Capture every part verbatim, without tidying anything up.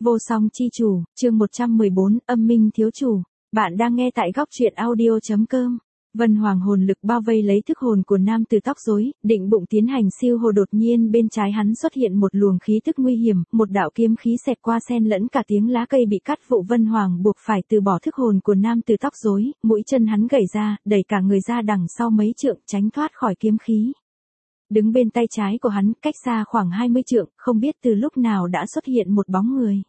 Vô song chi chủ, chương một trăm mười bốn, âm minh thiếu chủ. Bạn đang nghe tại góc truyện audio chấm com. Vân Hoàng hồn lực bao vây lấy thức hồn của nam tử tóc rối, định bụng tiến hành siêu hồ, đột nhiên bên trái hắn xuất hiện một luồng khí tức nguy hiểm, một đạo kiếm khí xẹt qua xen lẫn cả tiếng lá cây bị cắt vụ. Vân Hoàng buộc phải từ bỏ thức hồn của nam tử tóc rối, mũi chân hắn gẩy ra, đẩy cả người ra đằng sau mấy trượng, tránh thoát khỏi kiếm khí. Đứng bên tay trái của hắn, cách xa khoảng hai mươi trượng, không biết từ lúc nào đã xuất hiện một bóng người.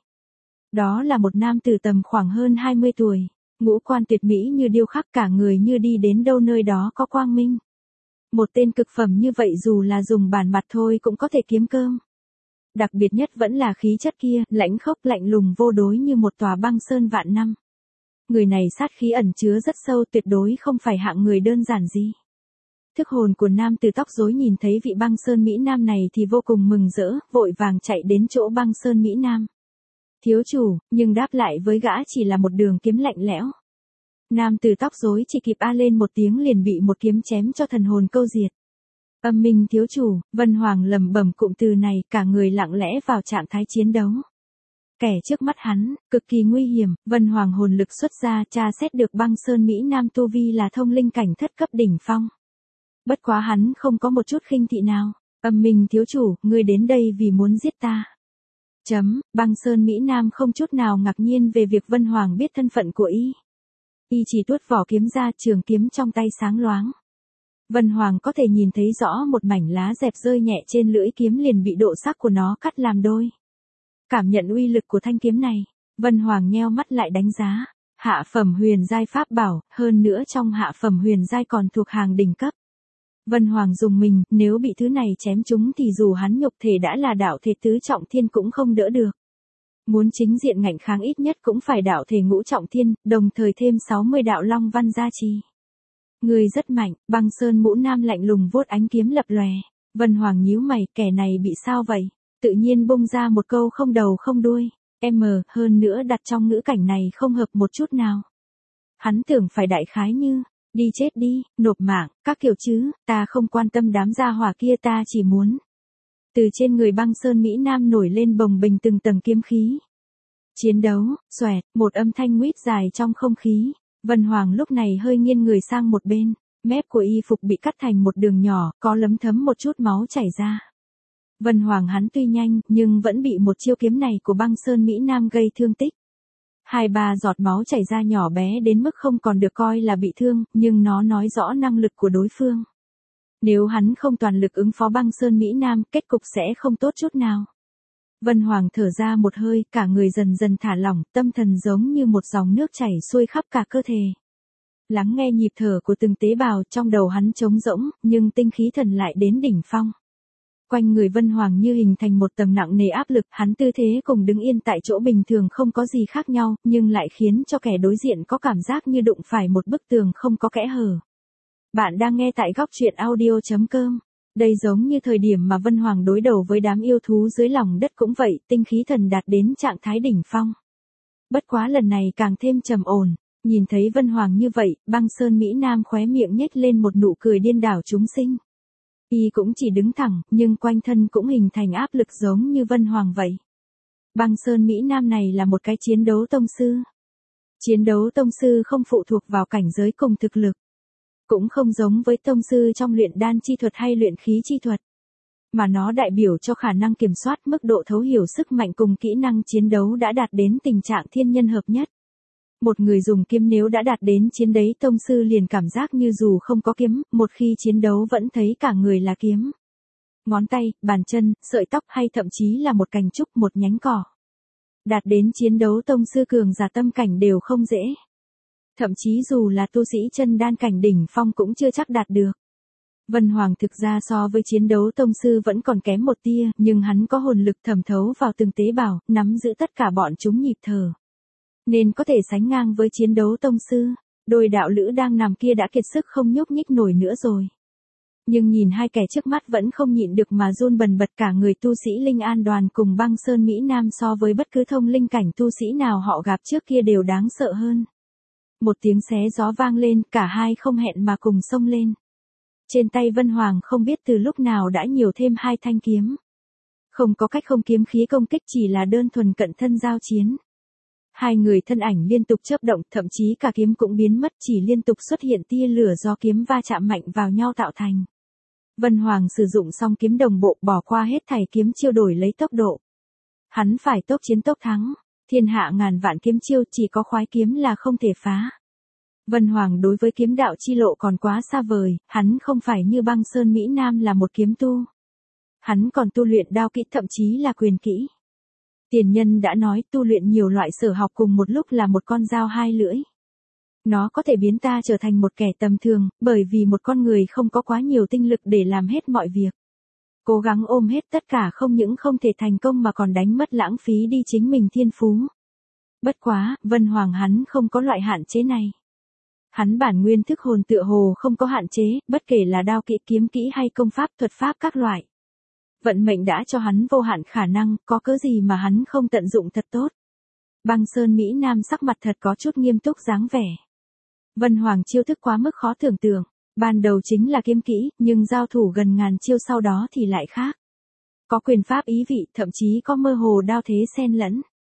Đó là một nam tử tầm khoảng hơn hai mươi tuổi, ngũ quan tuyệt mỹ như điêu khắc, cả người như đi đến đâu nơi đó có quang minh. Một tên cực phẩm như vậy dù là dùng bản mặt thôi cũng có thể kiếm cơm. Đặc biệt nhất vẫn là khí chất kia, lãnh khốc lạnh lùng vô đối như một tòa băng sơn vạn năm. Người này sát khí ẩn chứa rất sâu, tuyệt đối không phải hạng người đơn giản gì. Thức hồn của nam tử tóc rối nhìn thấy vị băng sơn Mỹ Nam này thì vô cùng mừng rỡ, vội vàng chạy đến chỗ băng sơn Mỹ Nam. Thiếu chủ, nhưng đáp lại với gã chỉ là một đường kiếm lạnh lẽo. Nam tử tóc rối chỉ kịp a lên một tiếng liền bị một kiếm chém cho thần hồn câu diệt. Âm minh thiếu chủ, Vân Hoàng lẩm bẩm cụm từ này, cả người lặng lẽ vào trạng thái chiến đấu. Kẻ trước mắt hắn, cực kỳ nguy hiểm. Vân Hoàng hồn lực xuất ra, tra xét được băng sơn Mỹ Nam tu vi là thông linh cảnh thất cấp đỉnh phong. Bất quá hắn không có một chút khinh thị nào. Âm minh thiếu chủ, ngươi đến đây vì muốn giết ta. Chấm, băng sơn Mỹ Nam không chút nào ngạc nhiên về việc Vân Hoàng biết thân phận của y. Y chỉ tuốt vỏ kiếm ra, trường kiếm trong tay sáng loáng. Vân Hoàng có thể nhìn thấy rõ một mảnh lá dẹp rơi nhẹ trên lưỡi kiếm liền bị độ sắc của nó cắt làm đôi. Cảm nhận uy lực của thanh kiếm này, Vân Hoàng nheo mắt lại đánh giá. Hạ phẩm huyền giai pháp bảo, hơn nữa trong hạ phẩm huyền giai còn thuộc hàng đỉnh cấp. Vân Hoàng dùng mình, nếu bị thứ này chém trúng thì dù hắn nhục thể đã là đạo thể tứ trọng thiên cũng không đỡ được. Muốn chính diện ngạnh kháng ít nhất cũng phải đạo thể ngũ trọng thiên, đồng thời thêm sáu mươi đạo long văn gia trì. Người rất mạnh, băng sơn mũ nam lạnh lùng vuốt ánh kiếm lập lòe. Vân Hoàng nhíu mày, kẻ này bị sao vậy? Tự nhiên bung ra một câu không đầu không đuôi. M, hơn nữa đặt trong ngữ cảnh này không hợp một chút nào. Hắn tưởng phải đại khái như, đi chết đi, nộp mạng, các kiểu chứ, ta không quan tâm đám gia hỏa kia, ta chỉ muốn. Từ trên người băng sơn Mỹ Nam nổi lên bồng bềnh từng tầng kiếm khí. Chiến đấu, xoẹt, một âm thanh nguýt dài trong không khí. Vân Hoàng lúc này hơi nghiêng người sang một bên, mép của y phục bị cắt thành một đường nhỏ, có lấm thấm một chút máu chảy ra. Vân Hoàng hắn tuy nhanh, nhưng vẫn bị một chiêu kiếm này của băng sơn Mỹ Nam gây thương tích. Hai ba giọt máu chảy ra nhỏ bé đến mức không còn được coi là bị thương, nhưng nó nói rõ năng lực của đối phương. Nếu hắn không toàn lực ứng phó băng sơn Mỹ Nam, kết cục sẽ không tốt chút nào. Vân Hoàng thở ra một hơi, cả người dần dần thả lỏng, tâm thần giống như một dòng nước chảy xuôi khắp cả cơ thể. Lắng nghe nhịp thở của từng tế bào, trong đầu hắn trống rỗng, nhưng tinh khí thần lại đến đỉnh phong. Quanh người Vân Hoàng như hình thành một tầng nặng nề áp lực, hắn tư thế cùng đứng yên tại chỗ bình thường không có gì khác nhau, nhưng lại khiến cho kẻ đối diện có cảm giác như đụng phải một bức tường không có kẽ hở. Bạn đang nghe tại góc truyện audio chấm com. Đây giống như thời điểm mà Vân Hoàng đối đầu với đám yêu thú dưới lòng đất cũng vậy, tinh khí thần đạt đến trạng thái đỉnh phong. Bất quá lần này càng thêm trầm ổn, nhìn thấy Vân Hoàng như vậy, băng sơn Mỹ Nam khóe miệng nhếch lên một nụ cười điên đảo chúng sinh. Y cũng chỉ đứng thẳng, nhưng quanh thân cũng hình thành áp lực giống như Vân Hoàng vậy. Băng sơn Mỹ Nam này là một cái chiến đấu tông sư. Chiến đấu tông sư không phụ thuộc vào cảnh giới cùng thực lực. Cũng không giống với tông sư trong luyện đan chi thuật hay luyện khí chi thuật. Mà nó đại biểu cho khả năng kiểm soát mức độ thấu hiểu sức mạnh cùng kỹ năng chiến đấu đã đạt đến tình trạng thiên nhân hợp nhất. Một người dùng kiếm nếu đã đạt đến chiến đấy tông sư liền cảm giác như dù không có kiếm, một khi chiến đấu vẫn thấy cả người là kiếm. Ngón tay, bàn chân, sợi tóc hay thậm chí là một cành trúc, một nhánh cỏ. Đạt đến chiến đấu tông sư cường giả tâm cảnh đều không dễ. Thậm chí dù là tu sĩ chân đan cảnh đỉnh phong cũng chưa chắc đạt được. Vân Hoàng thực ra so với chiến đấu tông sư vẫn còn kém một tia, nhưng hắn có hồn lực thẩm thấu vào từng tế bào, nắm giữ tất cả bọn chúng nhịp thở. Nên có thể sánh ngang với chiến đấu tông sư. Đôi đạo lữ đang nằm kia đã kiệt sức không nhúc nhích nổi nữa rồi. Nhưng nhìn hai kẻ trước mắt vẫn không nhịn được mà run bần bật, cả người tu sĩ Linh An đoàn cùng băng sơn Mỹ Nam so với bất cứ thông linh cảnh tu sĩ nào họ gặp trước kia đều đáng sợ hơn. Một tiếng xé gió vang lên, cả hai không hẹn mà cùng xông lên. Trên tay Vân Hoàng không biết từ lúc nào đã nhiều thêm hai thanh kiếm. Không có cách không kiếm khí công kích, chỉ là đơn thuần cận thân giao chiến. Hai người thân ảnh liên tục chớp động, thậm chí cả kiếm cũng biến mất, chỉ liên tục xuất hiện tia lửa do kiếm va chạm mạnh vào nhau tạo thành. Vân Hoàng sử dụng xong kiếm đồng bộ, bỏ qua hết thảy kiếm chiêu đổi lấy tốc độ. Hắn phải tốc chiến tốc thắng, thiên hạ ngàn vạn kiếm chiêu, chỉ có khoái kiếm là không thể phá. Vân Hoàng đối với kiếm đạo chi lộ còn quá xa vời, hắn không phải như Băng Sơn Mỹ Nam là một kiếm tu. Hắn còn tu luyện đao kỹ, thậm chí là quyền kỹ. Tiền nhân đã nói tu luyện nhiều loại sở học cùng một lúc là một con dao hai lưỡi. Nó có thể biến ta trở thành một kẻ tầm thường, bởi vì một con người không có quá nhiều tinh lực để làm hết mọi việc. Cố gắng ôm hết tất cả không những không thể thành công mà còn đánh mất lãng phí đi chính mình thiên phú. Bất quá, Vân Hoàng hắn không có loại hạn chế này. Hắn bản nguyên thức hồn tựa hồ không có hạn chế, bất kể là đao kỹ, kiếm kỹ hay công pháp, thuật pháp các loại. Vận mệnh đã cho hắn vô hạn khả năng, có cớ gì mà hắn không tận dụng thật tốt. Băng Sơn Mỹ Nam sắc mặt thật có chút nghiêm túc dáng vẻ. Vân Hoàng chiêu thức quá mức khó tưởng tượng, ban đầu chính là kiếm kỹ, nhưng giao thủ gần ngàn chiêu sau đó thì lại khác. Có quyền pháp ý vị, thậm chí có mơ hồ đao thế xen lẫn.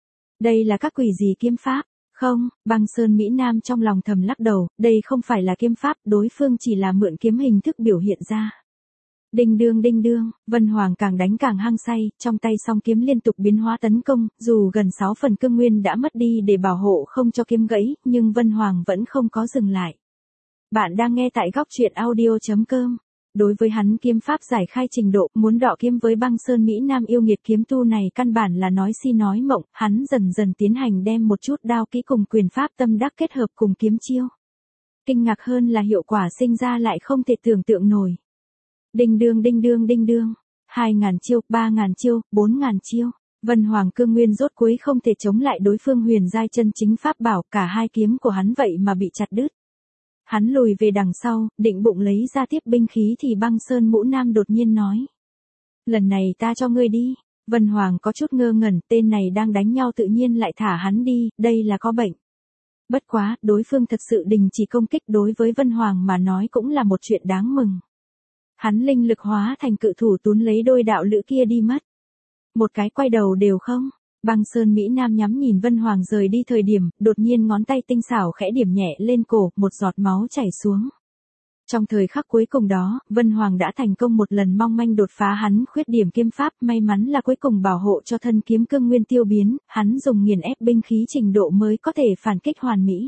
Đây là các quỷ gì kiếm pháp? Không, Băng Sơn Mỹ Nam trong lòng thầm lắc đầu, đây không phải là kiếm pháp, đối phương chỉ là mượn kiếm hình thức biểu hiện ra. Đinh đương đinh đương, Vân Hoàng càng đánh càng hăng say, trong tay song kiếm liên tục biến hóa tấn công, dù gần sáu phần cương nguyên đã mất đi để bảo hộ không cho kiếm gãy, nhưng Vân Hoàng vẫn không có dừng lại. Bạn đang nghe tại góc truyện audio chấm com. Đối với hắn kiếm pháp giải khai trình độ, muốn đọ kiếm với Băng Sơn Mỹ Nam yêu nghiệt kiếm tu này căn bản là nói si nói mộng, hắn dần dần tiến hành đem một chút đao kỹ cùng quyền pháp tâm đắc kết hợp cùng kiếm chiêu. Kinh ngạc hơn là hiệu quả sinh ra lại không thể tưởng tượng nổi. Đinh đương đinh đương đinh đương, hai ngàn chiêu, ba ngàn chiêu, bốn ngàn chiêu, Vân Hoàng cương nguyên rốt cuối không thể chống lại đối phương huyền giai chân chính pháp bảo, cả hai kiếm của hắn vậy mà bị chặt đứt. Hắn lùi về đằng sau, định bụng lấy ra tiếp binh khí thì Băng Sơn Mũ Nam đột nhiên nói. Lần này ta cho ngươi đi. Vân Hoàng có chút ngơ ngẩn, tên này đang đánh nhau tự nhiên lại thả hắn đi, đây là có bệnh. Bất quá, đối phương thật sự đình chỉ công kích, đối với Vân Hoàng mà nói cũng là một chuyện đáng mừng. Hắn linh lực hóa thành cự thủ túm lấy đôi đạo lữ kia đi mất. Một cái quay đầu đều không. Băng Sơn Mỹ Nam nhắm nhìn Vân Hoàng rời đi thời điểm, đột nhiên ngón tay tinh xảo khẽ điểm nhẹ lên cổ, một giọt máu chảy xuống. Trong thời khắc cuối cùng đó, Vân Hoàng đã thành công một lần mong manh đột phá hắn khuyết điểm kiếm pháp, may mắn là cuối cùng bảo hộ cho thân kiếm cương nguyên tiêu biến, hắn dùng nghiền ép binh khí trình độ mới có thể phản kích hoàn mỹ.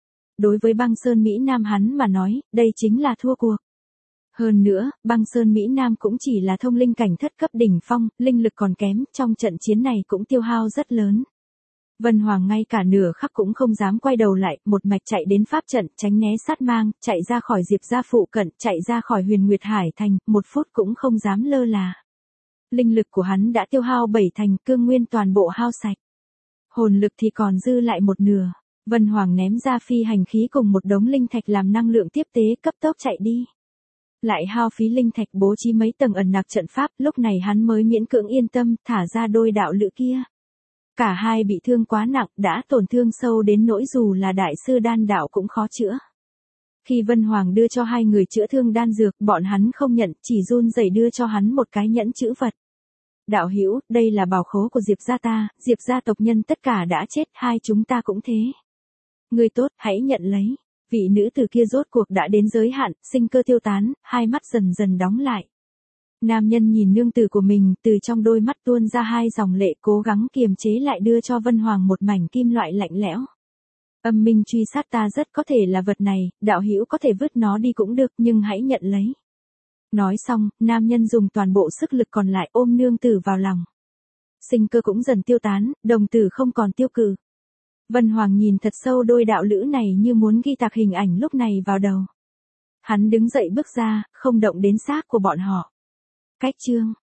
Đối với Băng Sơn Mỹ Nam hắn mà nói, đây chính là thua cuộc. Hơn nữa, Băng Sơn Mỹ Nam cũng chỉ là thông linh cảnh thất cấp đỉnh phong, linh lực còn kém, trong trận chiến này cũng tiêu hao rất lớn. Vân Hoàng ngay cả nửa khắc cũng không dám quay đầu lại, một mạch chạy đến pháp trận, tránh né sát mang, chạy ra khỏi Diệp gia phụ cận, chạy ra khỏi Huyền Nguyệt Hải thành, một phút cũng không dám lơ là. Linh lực của hắn đã tiêu hao bảy thành, cương nguyên toàn bộ hao sạch. Hồn lực thì còn dư lại một nửa. Vân Hoàng ném ra phi hành khí cùng một đống linh thạch làm năng lượng tiếp tế, cấp tốc chạy đi. Lại hao phí linh thạch bố trí mấy tầng ẩn nặc trận pháp, lúc này hắn mới miễn cưỡng yên tâm, thả ra đôi đạo lữ kia. Cả hai bị thương quá nặng, đã tổn thương sâu đến nỗi dù là đại sư đan đạo cũng khó chữa. Khi Vân Hoàng đưa cho hai người chữa thương đan dược, bọn hắn không nhận, chỉ run rẩy đưa cho hắn một cái nhẫn chữ vật. Đạo hữu, đây là bảo khố của Diệp gia ta, Diệp gia tộc nhân tất cả đã chết, hai chúng ta cũng thế. Người tốt, hãy nhận lấy. Vị nữ tử kia rốt cuộc đã đến giới hạn, sinh cơ tiêu tán, hai mắt dần dần đóng lại. Nam nhân nhìn nương tử của mình, từ trong đôi mắt tuôn ra hai dòng lệ, cố gắng kiềm chế lại đưa cho Vân Hoàng một mảnh kim loại lạnh lẽo. Âm minh truy sát ta rất có thể là vật này, đạo hữu có thể vứt nó đi cũng được, nhưng hãy nhận lấy. Nói xong, nam nhân dùng toàn bộ sức lực còn lại ôm nương tử vào lòng. Sinh cơ cũng dần tiêu tán, đồng tử không còn tiêu cự. Vân Hoàng nhìn thật sâu đôi đạo lữ này như muốn ghi tạc hình ảnh lúc này vào đầu. Hắn đứng dậy bước ra, không động đến xác của bọn họ. Cách chương